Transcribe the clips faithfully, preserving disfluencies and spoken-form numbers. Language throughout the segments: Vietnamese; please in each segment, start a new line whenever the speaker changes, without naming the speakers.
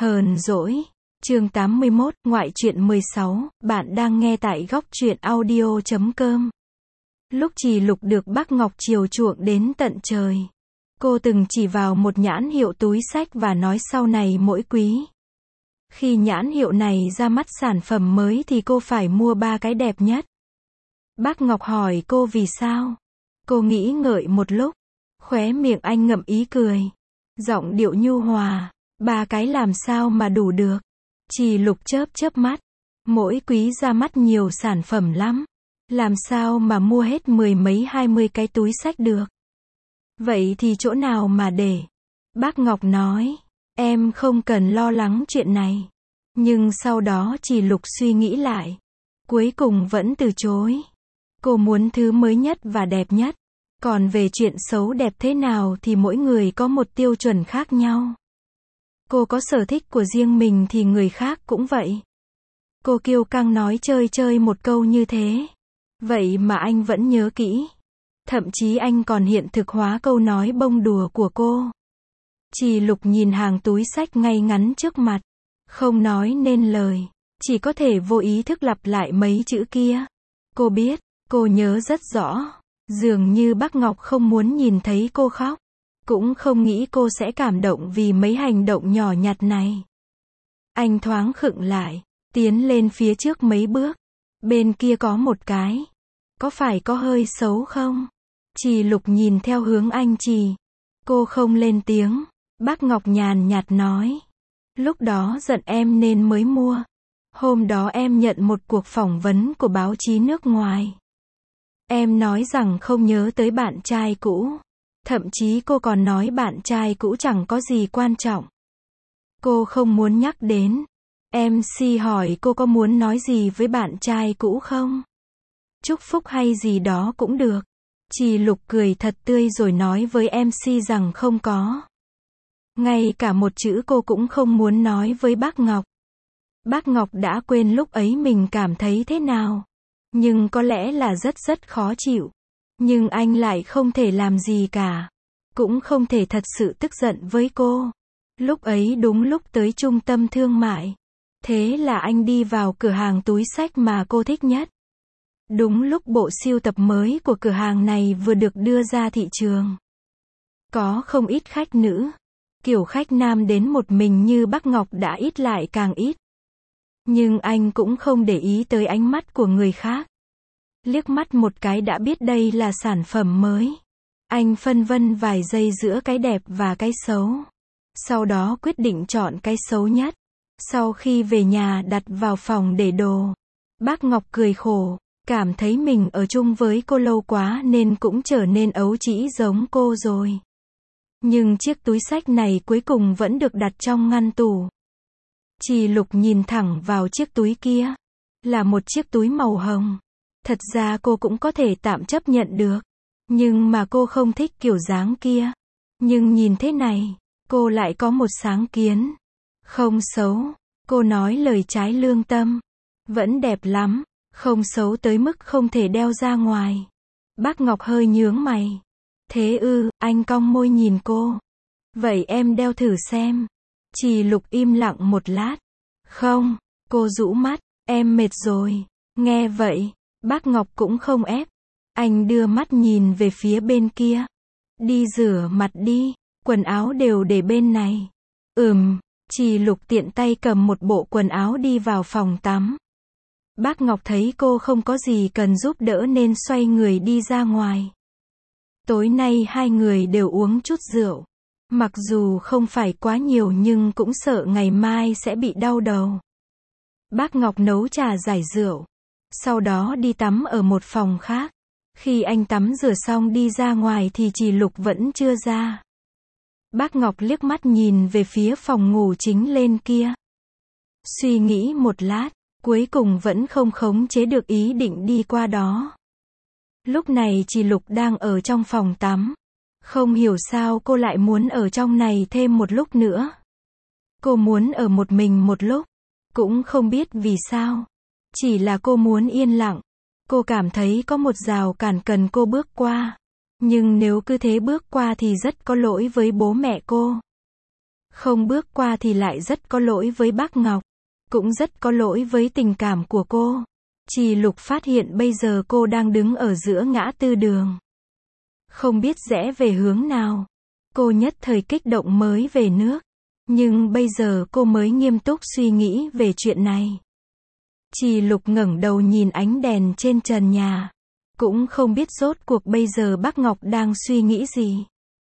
Hờn dỗi. Chương tám mươi mốt, ngoại truyện mười sáu, bạn đang nghe tại góc truyện audio chấm com. Lúc Trì Lục được bác Ngọc chiều chuộng đến tận trời, cô từng chỉ vào một nhãn hiệu túi xách và nói sau này mỗi quý, khi nhãn hiệu này ra mắt sản phẩm mới thì cô phải mua ba cái đẹp nhất. Bác Ngọc hỏi cô vì sao. Cô nghĩ ngợi một lúc, khóe miệng anh ngậm ý cười, giọng điệu nhu hòa, ba cái làm sao mà đủ được. Trì Lục chớp chớp mắt, mỗi quý ra mắt nhiều sản phẩm lắm, làm sao mà mua hết mười mấy hai mươi cái túi xách được. Vậy thì chỗ nào mà để. Bác Ngọc nói, em không cần lo lắng chuyện này. Nhưng sau đó Trì Lục suy nghĩ lại, cuối cùng vẫn từ chối. Cô muốn thứ mới nhất và đẹp nhất, còn về chuyện xấu đẹp thế nào thì mỗi người có một tiêu chuẩn khác nhau. Cô có sở thích của riêng mình thì người khác cũng vậy. Cô kiêu căng nói chơi chơi một câu như thế. Vậy mà anh vẫn nhớ kỹ. Thậm chí anh còn hiện thực hóa câu nói bông đùa của cô. Trì Lục nhìn hàng túi xách ngay ngắn trước mặt, không nói nên lời, chỉ có thể vô ý thức lặp lại mấy chữ kia. Cô biết, cô nhớ rất rõ, dường như bác Ngọc không muốn nhìn thấy cô khóc, cũng không nghĩ cô sẽ cảm động vì mấy hành động nhỏ nhặt này. Anh thoáng khựng lại, tiến lên phía trước mấy bước. Bên kia có một cái. Có phải có hơi xấu không? Trì Lục nhìn theo hướng anh chỉ. Cô không lên tiếng. Bác Ngọc nhàn nhạt nói, lúc đó giận em nên mới mua. Hôm đó em nhận một cuộc phỏng vấn của báo chí nước ngoài. Em nói rằng không nhớ tới bạn trai cũ. Thậm chí cô còn nói bạn trai cũ chẳng có gì quan trọng. Cô không muốn nhắc đến. em xê hỏi cô có muốn nói gì với bạn trai cũ không? Chúc phúc hay gì đó cũng được. Trì Lục cười thật tươi rồi nói với em xê rằng không có. Ngay cả một chữ cô cũng không muốn nói với bác Ngọc. Bác Ngọc đã quên lúc ấy mình cảm thấy thế nào. Nhưng có lẽ là rất rất khó chịu. Nhưng anh lại không thể làm gì cả. Cũng không thể thật sự tức giận với cô. Lúc ấy đúng lúc tới trung tâm thương mại. Thế là anh đi vào cửa hàng túi xách mà cô thích nhất. Đúng lúc bộ sưu tập mới của cửa hàng này vừa được đưa ra thị trường. Có không ít khách nữ. Kiểu khách nam đến một mình như bác Ngọc đã ít lại càng ít. Nhưng anh cũng không để ý tới ánh mắt của người khác. Liếc mắt một cái đã biết đây là sản phẩm mới. Anh phân vân vài giây giữa cái đẹp và cái xấu. Sau đó quyết định chọn cái xấu nhất. Sau khi về nhà đặt vào phòng để đồ. Bác Ngọc cười khổ, cảm thấy mình ở chung với cô lâu quá nên cũng trở nên ấu trĩ giống cô rồi. Nhưng chiếc túi xách này cuối cùng vẫn được đặt trong ngăn tủ. Trì Lục nhìn thẳng vào chiếc túi kia. Là một chiếc túi màu hồng. Thật ra cô cũng có thể tạm chấp nhận được. Nhưng mà cô không thích kiểu dáng kia. Nhưng nhìn thế này, cô lại có một sáng kiến. Không xấu. Cô nói lời trái lương tâm. Vẫn đẹp lắm. Không xấu tới mức không thể đeo ra ngoài. Bác Ngọc hơi nhướng mày. Thế ư, anh cong môi nhìn cô. Vậy em đeo thử xem. Trì Lục im lặng một lát. Không, cô rũ mắt, em mệt rồi. Nghe vậy, bác Ngọc cũng không ép. Anh đưa mắt nhìn về phía bên kia. Đi rửa mặt đi, quần áo đều để bên này. Ừm, Trì Lục tiện tay cầm một bộ quần áo đi vào phòng tắm. Bác Ngọc thấy cô không có gì cần giúp đỡ nên xoay người đi ra ngoài. Tối nay hai người đều uống chút rượu. Mặc dù không phải quá nhiều nhưng cũng sợ ngày mai sẽ bị đau đầu. Bác Ngọc nấu trà giải rượu. Sau đó đi tắm ở một phòng khác. Khi anh tắm rửa xong đi ra ngoài thì Trì Lục vẫn chưa ra. Bác Ngọc liếc mắt nhìn về phía phòng ngủ chính lên kia. Suy nghĩ một lát, cuối cùng vẫn không khống chế được ý định đi qua đó. Lúc này Trì Lục đang ở trong phòng tắm. Không hiểu sao cô lại muốn ở trong này thêm một lúc nữa. Cô muốn ở một mình một lúc. Cũng không biết vì sao. Chỉ là cô muốn yên lặng. Cô cảm thấy có một rào cản cần cô bước qua. Nhưng nếu cứ thế bước qua thì rất có lỗi với bố mẹ cô. Không bước qua thì lại rất có lỗi với bác Ngọc. Cũng rất có lỗi với tình cảm của cô. Trì Lục phát hiện bây giờ cô đang đứng ở giữa ngã tư đường. Không biết rẽ về hướng nào. Cô nhất thời kích động mới về nước. Nhưng bây giờ cô mới nghiêm túc suy nghĩ về chuyện này. Trì Lục ngẩng đầu nhìn ánh đèn trên trần nhà. Cũng không biết rốt cuộc bây giờ bác Ngọc đang suy nghĩ gì.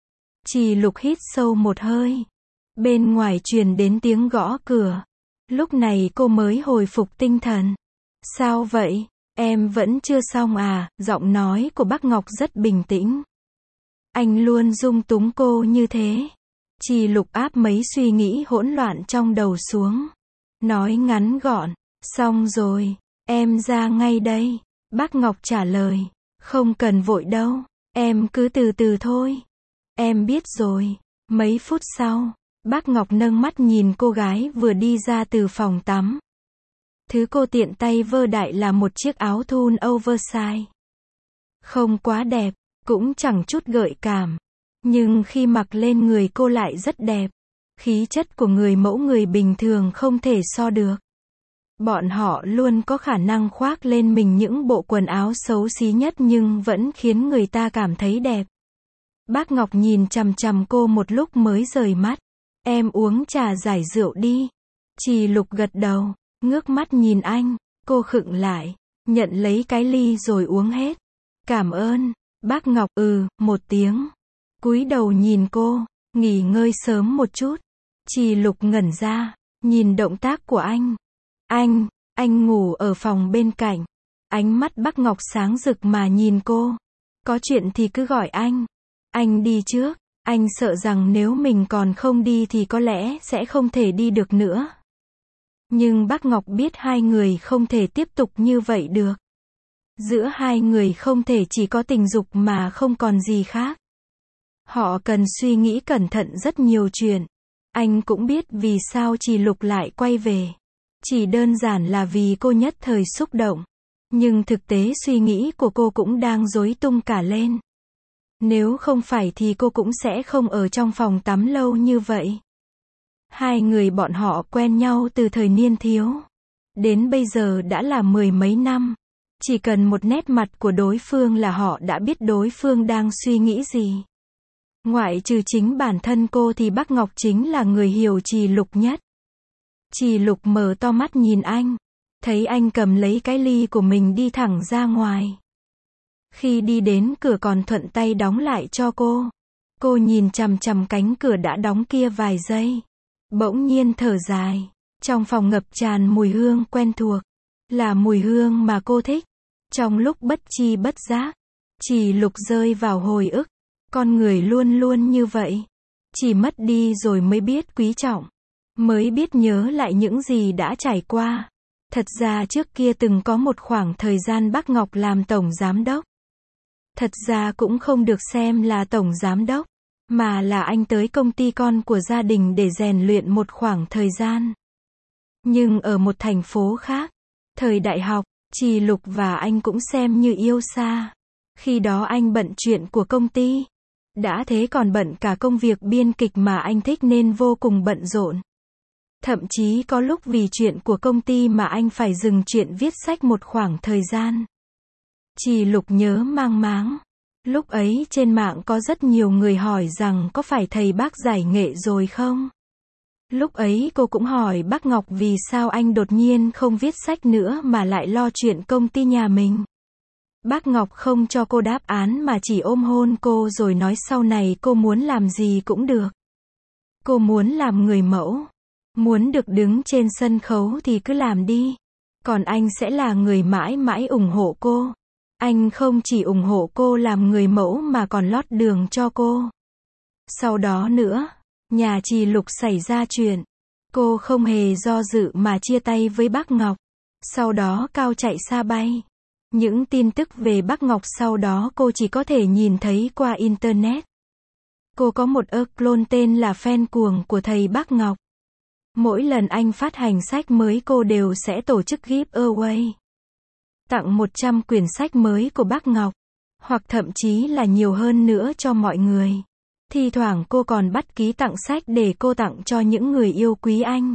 Trì Lục hít sâu một hơi. Bên ngoài truyền đến tiếng gõ cửa. Lúc này cô mới hồi phục tinh thần. Sao vậy? Em vẫn chưa xong à? Giọng nói của bác Ngọc rất bình tĩnh. Anh luôn dung túng cô như thế. Trì Lục áp mấy suy nghĩ hỗn loạn trong đầu xuống. Nói ngắn gọn. Xong rồi. Em ra ngay đây. Bác Ngọc trả lời. Không cần vội đâu. Em cứ từ từ thôi. Em biết rồi. Mấy phút sau. Bác Ngọc nâng mắt nhìn cô gái vừa đi ra từ phòng tắm. Thứ cô tiện tay vơ đại là một chiếc áo thun oversize. Không quá đẹp, cũng chẳng chút gợi cảm. Nhưng khi mặc lên người cô lại rất đẹp. Khí chất của người mẫu người bình thường không thể so được. Bọn họ luôn có khả năng khoác lên mình những bộ quần áo xấu xí nhất nhưng vẫn khiến người ta cảm thấy đẹp. Bác Ngọc nhìn chằm chằm cô một lúc mới rời mắt. Em uống trà giải rượu đi. Trì Lục gật đầu, ngước mắt nhìn anh, cô khựng lại, nhận lấy cái ly rồi uống hết. Cảm ơn. Bác Ngọc ừ, một tiếng. Cúi đầu nhìn cô, nghỉ ngơi sớm một chút. Trì Lục ngẩn ra, nhìn động tác của anh. Anh, anh ngủ ở phòng bên cạnh. Ánh mắt bác Ngọc sáng rực mà nhìn cô. Có chuyện thì cứ gọi anh. Anh đi trước. Anh sợ rằng nếu mình còn không đi thì có lẽ sẽ không thể đi được nữa. Nhưng bác Ngọc biết hai người không thể tiếp tục như vậy được. Giữa hai người không thể chỉ có tình dục mà không còn gì khác. Họ cần suy nghĩ cẩn thận rất nhiều chuyện. Anh cũng biết vì sao Trì Lục lại quay về. Chỉ đơn giản là vì cô nhất thời xúc động. Nhưng thực tế suy nghĩ của cô cũng đang rối tung cả lên. Nếu không phải thì cô cũng sẽ không ở trong phòng tắm lâu như vậy. Hai người bọn họ quen nhau từ thời niên thiếu. Đến bây giờ đã là mười mấy năm. Chỉ cần một nét mặt của đối phương là họ đã biết đối phương đang suy nghĩ gì. Ngoại trừ chính bản thân cô thì bác Ngọc chính là người hiểu Trì Lục nhất. Trì Lục mở to mắt nhìn anh. Thấy anh cầm lấy cái ly của mình đi thẳng ra ngoài. Khi đi đến cửa còn thuận tay đóng lại cho cô. Cô nhìn chằm chằm cánh cửa đã đóng kia vài giây. Bỗng nhiên thở dài. Trong phòng ngập tràn mùi hương quen thuộc. Là mùi hương mà cô thích. Trong lúc bất chi bất giác, Trì Lục rơi vào hồi ức. Con người luôn luôn như vậy. Chỉ mất đi rồi mới biết quý trọng. Mới biết nhớ lại những gì đã trải qua. Thật ra trước kia từng có một khoảng thời gian bác Ngọc làm tổng giám đốc. Thật ra cũng không được xem là tổng giám đốc, mà là anh tới công ty con của gia đình để rèn luyện một khoảng thời gian. Nhưng ở một thành phố khác, thời đại học, Trì Lục và anh cũng xem như yêu xa. Khi đó anh bận chuyện của công ty. Đã thế còn bận cả công việc biên kịch mà anh thích nên vô cùng bận rộn. Thậm chí có lúc vì chuyện của công ty mà anh phải dừng chuyện viết sách một khoảng thời gian. Trì Lục nhớ mang máng. Lúc ấy trên mạng có rất nhiều người hỏi rằng có phải thầy bác giải nghệ rồi không? Lúc ấy cô cũng hỏi bác Ngọc vì sao anh đột nhiên không viết sách nữa mà lại lo chuyện công ty nhà mình. Bác Ngọc không cho cô đáp án mà chỉ ôm hôn cô rồi nói sau này cô muốn làm gì cũng được. Cô muốn làm người mẫu. Muốn được đứng trên sân khấu thì cứ làm đi. Còn anh sẽ là người mãi mãi ủng hộ cô. Anh không chỉ ủng hộ cô làm người mẫu mà còn lót đường cho cô. Sau đó nữa, nhà Trì Lục xảy ra chuyện. Cô không hề do dự mà chia tay với bác Ngọc. Sau đó cao chạy xa bay. Những tin tức về bác Ngọc sau đó cô chỉ có thể nhìn thấy qua Internet. Cô có một ơ clone tên là fan cuồng của thầy bác Ngọc. Mỗi lần anh phát hành sách mới cô đều sẽ tổ chức giveaway. Tặng một trăm quyển sách mới của bác Ngọc. Hoặc thậm chí là nhiều hơn nữa cho mọi người. Thi thoảng cô còn bắt ký tặng sách để cô tặng cho những người yêu quý anh.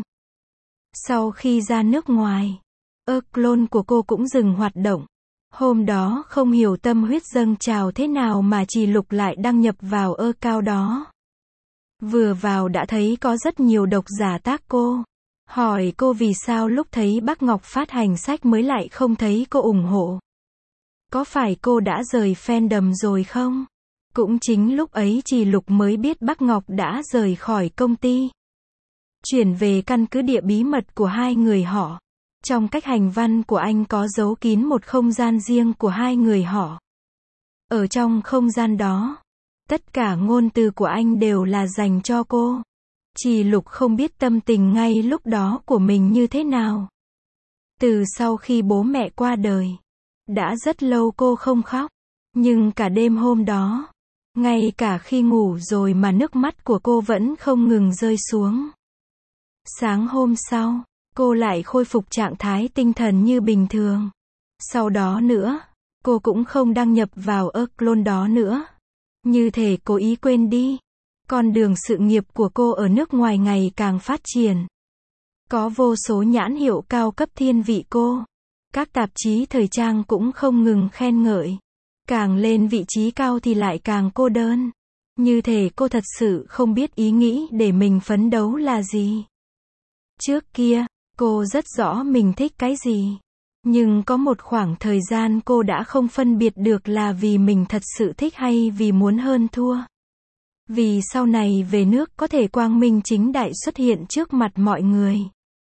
Sau khi ra nước ngoài, account của cô cũng dừng hoạt động. Hôm đó không hiểu tâm huyết dâng trào thế nào mà Trì Lục lại đăng nhập vào account đó. Vừa vào đã thấy có rất nhiều độc giả tác cô. Hỏi cô vì sao lúc thấy bác Ngọc phát hành sách mới lại không thấy cô ủng hộ. Có phải cô đã rời fandom rồi không? Cũng chính lúc ấy Trì Lục mới biết bác Ngọc đã rời khỏi công ty. Chuyển về căn cứ địa bí mật của hai người họ. Trong cách hành văn của anh có giấu kín một không gian riêng của hai người họ. Ở trong không gian đó, tất cả ngôn từ của anh đều là dành cho cô. Trì Lục không biết tâm tình ngay lúc đó của mình như thế nào. Từ sau khi bố mẹ qua đời, đã rất lâu cô không khóc. Nhưng cả đêm hôm đó, ngay cả khi ngủ rồi mà nước mắt của cô vẫn không ngừng rơi xuống. Sáng hôm sau, cô lại khôi phục trạng thái tinh thần như bình thường. Sau đó nữa, cô cũng không đăng nhập vào account đó nữa. Như thể cố ý quên đi. Con đường sự nghiệp của cô ở nước ngoài ngày càng phát triển. Có vô số nhãn hiệu cao cấp thiên vị cô. Các tạp chí thời trang cũng không ngừng khen ngợi. Càng lên vị trí cao thì lại càng cô đơn. Như thể cô thật sự không biết ý nghĩ để mình phấn đấu là gì. Trước kia, cô rất rõ mình thích cái gì. Nhưng có một khoảng thời gian cô đã không phân biệt được là vì mình thật sự thích hay vì muốn hơn thua. Vì sau này về nước có thể quang minh chính đại xuất hiện trước mặt mọi người.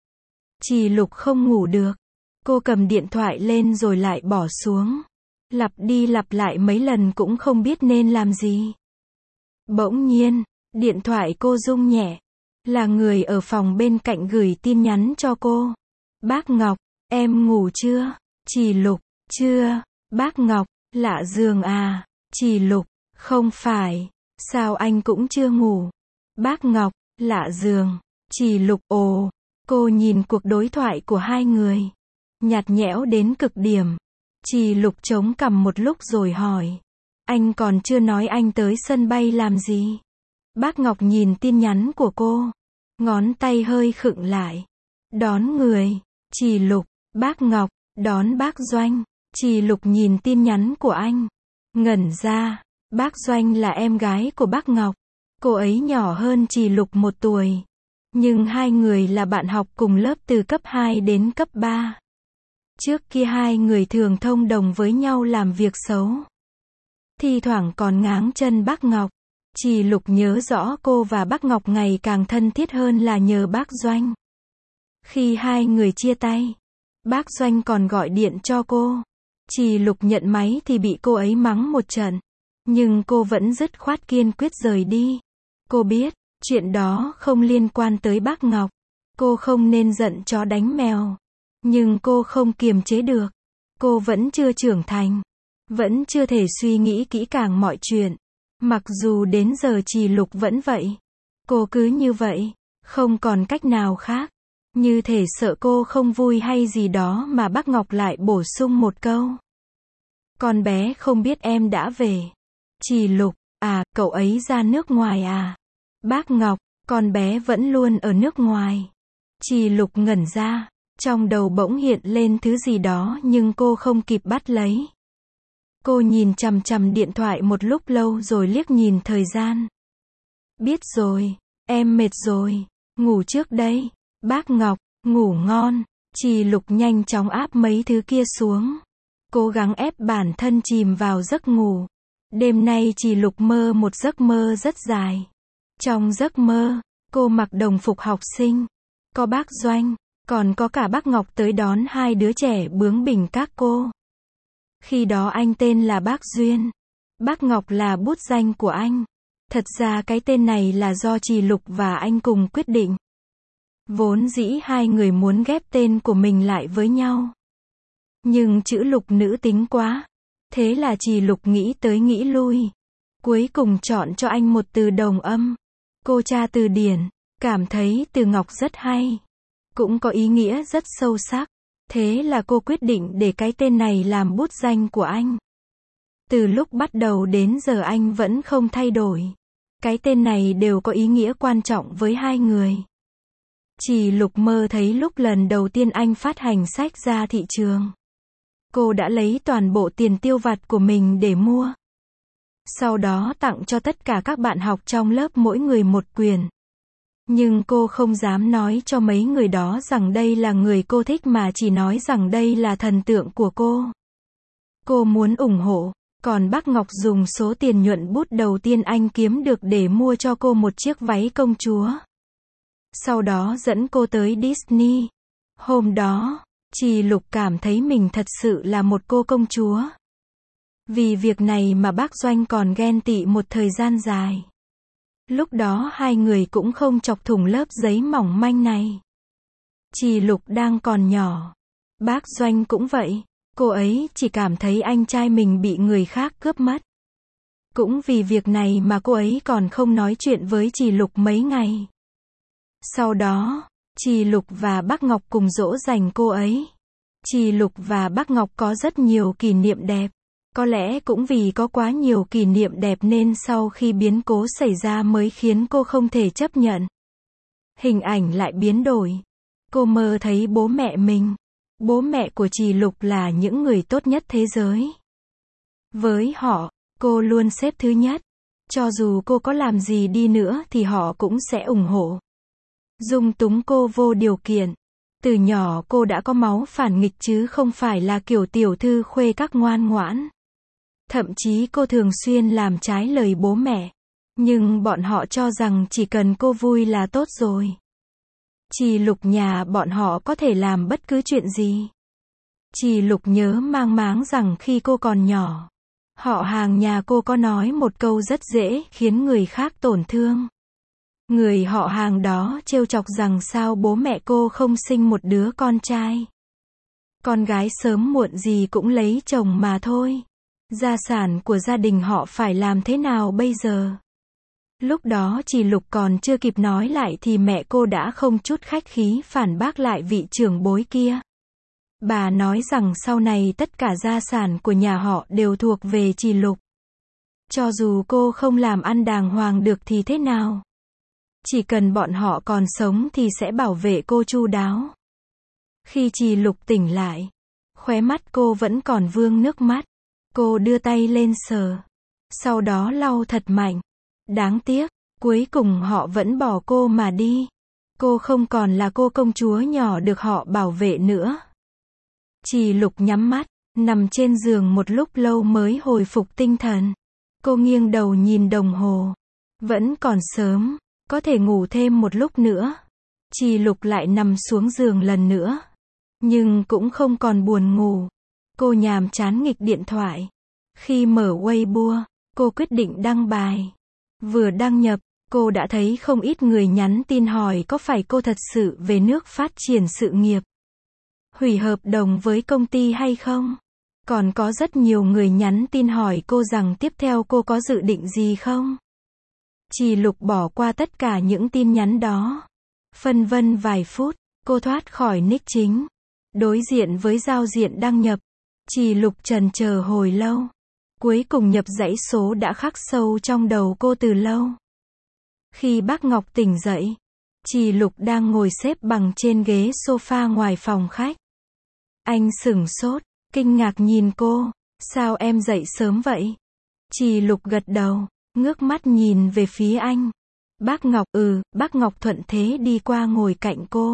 Trì Lục không ngủ được. Cô cầm điện thoại lên rồi lại bỏ xuống. Lặp đi lặp lại mấy lần cũng không biết nên làm gì. Bỗng nhiên, điện thoại cô rung nhẹ. Là người ở phòng bên cạnh gửi tin nhắn cho cô. Bác Ngọc, em ngủ chưa? Trì Lục, chưa. Bác Ngọc, lạ giường à? Trì Lục, không phải. Sao anh cũng chưa ngủ? Bác Ngọc, lạ giường. Trì Lục, ồ. Cô nhìn cuộc đối thoại của hai người. Nhạt nhẽo đến cực điểm. Trì Lục chống cằm một lúc rồi hỏi. Anh còn chưa nói anh tới sân bay làm gì? Bác Ngọc nhìn tin nhắn của cô. Ngón tay hơi khựng lại. Đón người. Trì Lục, bác Ngọc, đón bác Doanh. Trì Lục nhìn tin nhắn của anh. Ngẩn ra. Bác Doanh là em gái của bác Ngọc. Cô ấy nhỏ hơn Trì Lục một tuổi. Nhưng hai người là bạn học cùng lớp từ cấp hai đến cấp ba. Trước kia hai người thường thông đồng với nhau làm việc xấu. Thi thoảng còn ngáng chân bác Ngọc. Trì Lục nhớ rõ cô và bác Ngọc ngày càng thân thiết hơn là nhờ bác Doanh. Khi hai người chia tay, bác Doanh còn gọi điện cho cô. Trì Lục nhận máy thì bị cô ấy mắng một trận. Nhưng cô vẫn dứt khoát kiên quyết rời đi. Cô biết, chuyện đó không liên quan tới bác Ngọc. Cô không nên giận chó đánh mèo. Nhưng cô không kiềm chế được. Cô vẫn chưa trưởng thành. Vẫn chưa thể suy nghĩ kỹ càng mọi chuyện. Mặc dù đến giờ Trì Lục vẫn vậy. Cô cứ như vậy. Không còn cách nào khác. Như thể sợ cô không vui hay gì đó mà bác Ngọc lại bổ sung một câu. Con bé không biết em đã về. Trì Lục, à, cậu ấy ra nước ngoài à? Bác Ngọc, con bé vẫn luôn ở nước ngoài. Trì Lục ngẩn ra. Trong đầu bỗng hiện lên thứ gì đó nhưng cô không kịp bắt lấy. Cô nhìn chằm chằm điện thoại một lúc lâu rồi liếc nhìn thời gian. Biết rồi, em mệt rồi, ngủ trước đây. Bác Ngọc, ngủ ngon. Trì Lục nhanh chóng áp mấy thứ kia xuống. Cố gắng ép bản thân chìm vào giấc ngủ. Đêm nay Trì Lục mơ một giấc mơ rất dài. Trong giấc mơ, cô mặc đồng phục học sinh. Có bác Doanh, còn có cả bác Ngọc tới đón hai đứa trẻ bướng bỉnh các cô. Khi đó anh tên là bác Duyên. Bác Ngọc là bút danh của anh. Thật ra cái tên này là do Trì Lục và anh cùng quyết định. Vốn dĩ hai người muốn ghép tên của mình lại với nhau. Nhưng chữ Lục nữ tính quá. Thế là Trì Lục nghĩ tới nghĩ lui. Cuối cùng chọn cho anh một từ đồng âm. Cô tra từ điển, cảm thấy từ Ngọc rất hay. Cũng có ý nghĩa rất sâu sắc. Thế là cô quyết định để cái tên này làm bút danh của anh. Từ lúc bắt đầu đến giờ anh vẫn không thay đổi. Cái tên này đều có ý nghĩa quan trọng với hai người. Chỉ Lục mơ thấy lúc lần đầu tiên anh phát hành sách ra thị trường. Cô đã lấy toàn bộ tiền tiêu vặt của mình để mua. Sau đó tặng cho tất cả các bạn học trong lớp mỗi người một quyển. Nhưng cô không dám nói cho mấy người đó rằng đây là người cô thích mà chỉ nói rằng đây là thần tượng của cô. Cô muốn ủng hộ, còn bác Ngọc dùng số tiền nhuận bút đầu tiên anh kiếm được để mua cho cô một chiếc váy công chúa. Sau đó dẫn cô tới Disney. Hôm đó, Chỉ Lục cảm thấy mình thật sự là một cô công chúa. Vì việc này mà bác Doanh còn ghen tị một thời gian dài. Lúc đó hai người cũng không chọc thủng lớp giấy mỏng manh này. Chỉ Lục đang còn nhỏ. Bác Doanh cũng vậy. Cô ấy chỉ cảm thấy anh trai mình bị người khác cướp mất. Cũng vì việc này mà cô ấy còn không nói chuyện với Chỉ Lục mấy ngày. Sau đó, Chỉ Lục và bác Ngọc cùng dỗ dành cô ấy. Chỉ Lục và bác Ngọc có rất nhiều kỷ niệm đẹp. Có lẽ cũng vì có quá nhiều kỷ niệm đẹp nên sau khi biến cố xảy ra mới khiến cô không thể chấp nhận. Hình ảnh lại biến đổi. Cô mơ thấy bố mẹ mình. Bố mẹ của Chỉ Lục là những người tốt nhất thế giới. Với họ, cô luôn xếp thứ nhất. Cho dù cô có làm gì đi nữa thì họ cũng sẽ ủng hộ. Dung túng cô vô điều kiện. Từ nhỏ cô đã có máu phản nghịch chứ không phải là kiểu tiểu thư khuê các ngoan ngoãn. Thậm chí cô thường xuyên làm trái lời bố mẹ. Nhưng bọn họ cho rằng chỉ cần cô vui là tốt rồi. Chỉ Lục nhà bọn họ có thể làm bất cứ chuyện gì. Chỉ Lục nhớ mang máng rằng khi cô còn nhỏ, họ hàng nhà cô có nói một câu rất dễ khiến người khác tổn thương. Người họ hàng đó trêu chọc rằng sao bố mẹ cô không sinh một đứa con trai. Con gái sớm muộn gì cũng lấy chồng mà thôi. Gia sản của gia đình họ phải làm thế nào bây giờ? Lúc đó Chỉ Lục còn chưa kịp nói lại thì mẹ cô đã không chút khách khí phản bác lại vị trưởng bối kia. Bà nói rằng sau này tất cả gia sản của nhà họ đều thuộc về Chỉ Lục. Cho dù cô không làm ăn đàng hoàng được thì thế nào? Chỉ cần bọn họ còn sống thì sẽ bảo vệ cô chu đáo. Khi Chỉ Lục tỉnh lại, khóe mắt cô vẫn còn vương nước mắt. Cô đưa tay lên sờ. Sau đó lau thật mạnh. Đáng tiếc, cuối cùng họ vẫn bỏ cô mà đi. Cô không còn là cô công chúa nhỏ được họ bảo vệ nữa. Chỉ Lục nhắm mắt, nằm trên giường một lúc lâu mới hồi phục tinh thần. Cô nghiêng đầu nhìn đồng hồ. Vẫn còn sớm, có thể ngủ thêm một lúc nữa. Chỉ Lục lại nằm xuống giường lần nữa. Nhưng cũng không còn buồn ngủ. Cô nhàm chán nghịch điện thoại. Khi mở Weibo, cô quyết định đăng bài. Vừa đăng nhập, cô đã thấy không ít người nhắn tin hỏi có phải cô thật sự về nước phát triển sự nghiệp, hủy hợp đồng với công ty hay không. Còn có rất nhiều người nhắn tin hỏi cô rằng tiếp theo cô có dự định gì không. Chỉ Lục bỏ qua tất cả những tin nhắn đó. Phân vân vài phút, cô thoát khỏi nick chính. Đối diện với giao diện đăng nhập, Chỉ Lục trần chờ hồi lâu. Cuối cùng nhập dãy số đã khắc sâu trong đầu cô từ lâu. Khi bác Ngọc tỉnh dậy, Chỉ Lục đang ngồi xếp bằng trên ghế sofa ngoài phòng khách. Anh sửng sốt, kinh ngạc nhìn cô. Sao em dậy sớm vậy? Chỉ Lục gật đầu, ngước mắt nhìn về phía anh. Bác Ngọc, ừ, bác Ngọc thuận thế đi qua ngồi cạnh cô.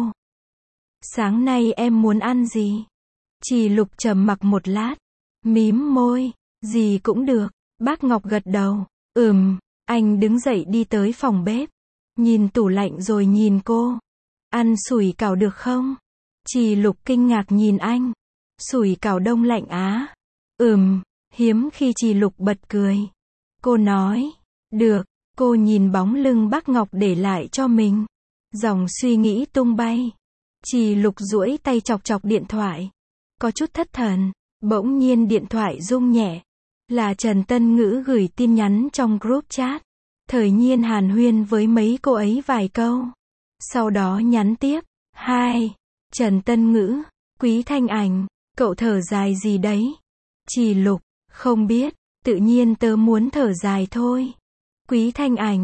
Sáng nay em muốn ăn gì? Chỉ Lục trầm mặc một lát, mím môi, gì cũng được. Bác Ngọc gật đầu, ừm, anh đứng dậy đi tới phòng bếp. Nhìn tủ lạnh rồi nhìn cô. Ăn sủi cảo được không? Chỉ Lục kinh ngạc nhìn anh. Sủi cảo đông lạnh á? Ừm, hiếm khi Chỉ Lục bật cười. Cô nói, được. Cô nhìn bóng lưng bác Ngọc để lại cho mình. Dòng suy nghĩ tung bay. Chỉ Lục duỗi tay chọc chọc điện thoại. Có chút thất thần, bỗng nhiên điện thoại rung nhẹ. Là Trần Tân Ngữ gửi tin nhắn trong group chat. Thời nhiên hàn huyên với mấy cô ấy vài câu. Sau đó nhắn tiếp. Hai, Trần Tân Ngữ, Quý Thanh Ảnh, cậu thở dài gì đấy? Chỉ Lục, không biết, tự nhiên tớ muốn thở dài thôi. Quý Thanh Ảnh,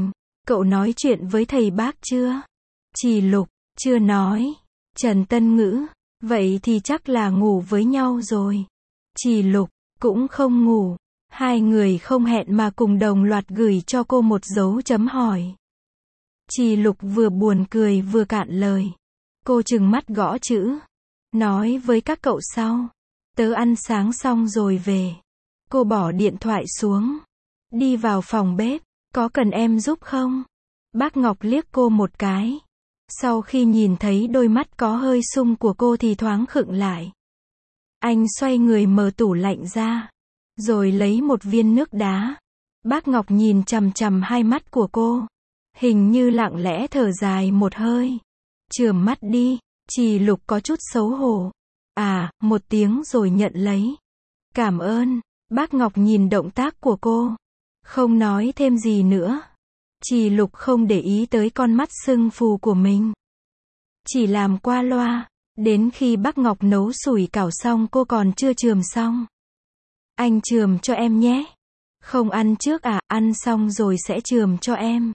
Cậu nói chuyện với thầy bác chưa? Trì Lục, chưa nói. Trần Tân Ngữ, vậy thì chắc là ngủ với nhau rồi. Trì Lục, cũng không ngủ. Hai người không hẹn mà cùng đồng loạt gửi cho cô một dấu chấm hỏi. Trì Lục vừa buồn cười vừa cạn lời. Cô trừng mắt gõ chữ. Nói với các cậu sau. Tớ ăn sáng xong rồi về. Cô bỏ điện thoại xuống. Đi vào phòng bếp. Có cần em giúp không? Bác Ngọc liếc cô một cái. Sau khi nhìn thấy đôi mắt có hơi sung của cô thì thoáng khựng lại. Anh xoay người mở tủ lạnh ra. Rồi lấy một viên nước đá. Bác Ngọc nhìn chằm chằm hai mắt của cô. Hình như lặng lẽ thở dài một hơi. Chườm mắt đi. Trì Lục có chút xấu hổ. À, một tiếng rồi nhận lấy. Cảm ơn. Bác Ngọc nhìn động tác của cô. Không nói thêm gì nữa. Trì Lục không để ý tới con mắt sưng phù của mình. Chỉ làm qua loa. Đến khi bác Ngọc nấu sủi cảo xong cô còn chưa chườm xong. Anh chườm cho em nhé. Không ăn trước à, ăn xong rồi sẽ chườm cho em.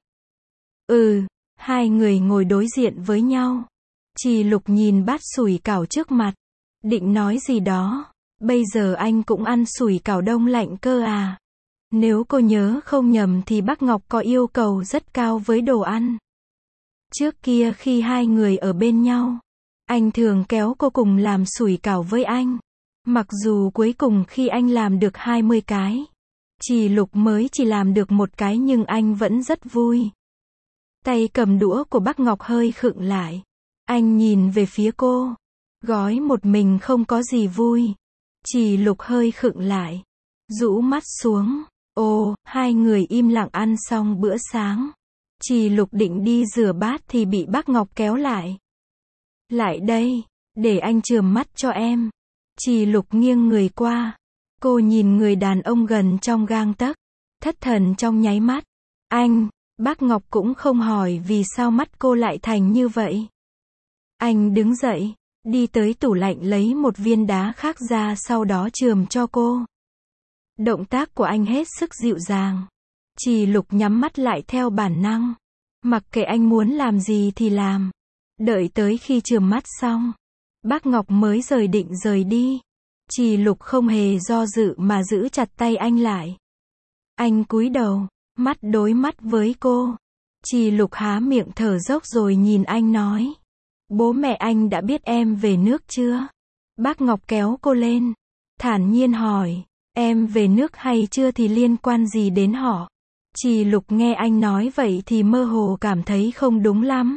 Ừ, hai người ngồi đối diện với nhau. Trì Lục nhìn bát sủi cảo trước mặt. Định nói gì đó. Bây giờ anh cũng ăn sủi cảo đông lạnh cơ à. Nếu cô nhớ không nhầm thì bác Ngọc có yêu cầu rất cao với đồ ăn. Trước kia khi hai người ở bên nhau, anh thường kéo cô cùng làm sủi cảo với anh. Mặc dù cuối cùng khi anh làm được hai mươi cái, Trì Lục mới chỉ làm được một cái nhưng anh vẫn rất vui. Tay cầm đũa của bác Ngọc hơi khựng lại. Anh nhìn về phía cô. Gói một mình không có gì vui. Trì Lục hơi khựng lại. Rũ mắt xuống. Ồ, hai người im lặng ăn xong bữa sáng. Trì Lục định đi rửa bát thì bị bác Ngọc kéo lại. Lại đây, để anh chườm mắt cho em. Trì Lục nghiêng người qua. Cô nhìn người đàn ông gần trong gang tấc. Thất thần trong nháy mắt. Anh, bác Ngọc cũng không hỏi vì sao mắt cô lại thành như vậy. Anh đứng dậy, đi tới tủ lạnh lấy một viên đá khác ra sau đó chườm cho cô. Động tác của anh hết sức dịu dàng. Trì Lục nhắm mắt lại theo bản năng. Mặc kệ anh muốn làm gì thì làm. Đợi tới khi chườm mắt xong, bác Ngọc mới rời định rời đi. Trì Lục không hề do dự mà giữ chặt tay anh lại. Anh cúi đầu, mắt đối mắt với cô. Trì Lục há miệng thở dốc rồi nhìn anh nói. Bố mẹ anh đã biết em về nước chưa? Bác Ngọc kéo cô lên. Thản nhiên hỏi. Em về nước hay chưa thì liên quan gì đến họ? Trì Lục nghe anh nói vậy thì mơ hồ cảm thấy không đúng lắm.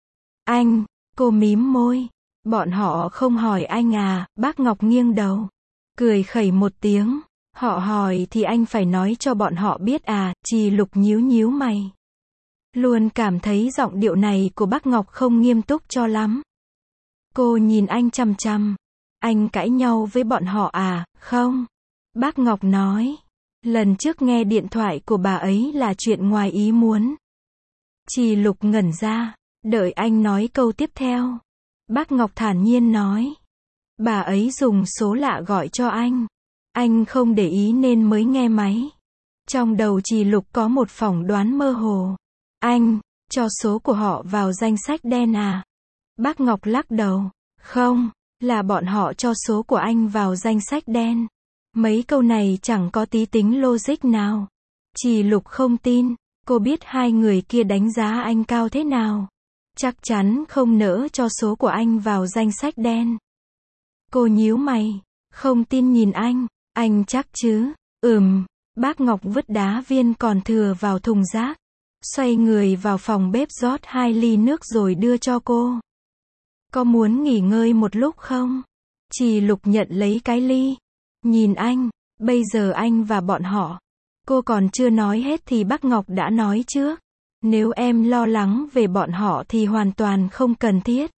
Anh, cô mím môi. Bọn họ không hỏi anh à? Bác Ngọc nghiêng đầu. Cười khẩy một tiếng. Họ hỏi thì anh phải nói cho bọn họ biết à? Trì Lục nhíu nhíu mày. Luôn cảm thấy giọng điệu này của bác Ngọc không nghiêm túc cho lắm. Cô nhìn anh chằm chằm. Anh cãi nhau với bọn họ à? Không. Bác Ngọc nói. Lần trước nghe điện thoại của bà ấy là chuyện ngoài ý muốn. Trì Lục ngẩn ra. Đợi anh nói câu tiếp theo. Bác Ngọc thản nhiên nói. Bà ấy dùng số lạ gọi cho anh. Anh không để ý nên mới nghe máy. Trong đầu Trì Lục có một phỏng đoán mơ hồ. Anh, cho số của họ vào danh sách đen à? Bác Ngọc lắc đầu. Không, là bọn họ cho số của anh vào danh sách đen. Mấy câu này chẳng có tí tính logic nào. Trì Lục không tin. Cô biết hai người kia đánh giá anh cao thế nào. Chắc chắn không nỡ cho số của anh vào danh sách đen. Cô nhíu mày. Không tin nhìn anh. Anh chắc chứ? Ừm. Bác Ngọc vứt đá viên còn thừa vào thùng rác. Xoay người vào phòng bếp rót hai ly nước rồi đưa cho cô. Có muốn nghỉ ngơi một lúc không? Trì Lục nhận lấy cái ly. Nhìn anh. Bây giờ anh và bọn họ. Cô còn chưa nói hết thì bác Ngọc đã nói trước. Nếu em lo lắng về bọn họ thì hoàn toàn không cần thiết.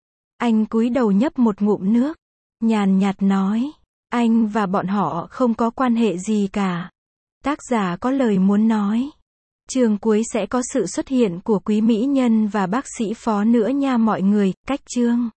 Anh cúi đầu nhấp một ngụm nước. Nhàn nhạt nói. Anh và bọn họ không có quan hệ gì cả. Tác giả có lời muốn nói. Chương cuối sẽ có sự xuất hiện của quý mỹ nhân và bác sĩ Phó nữa nha mọi người. Cách chương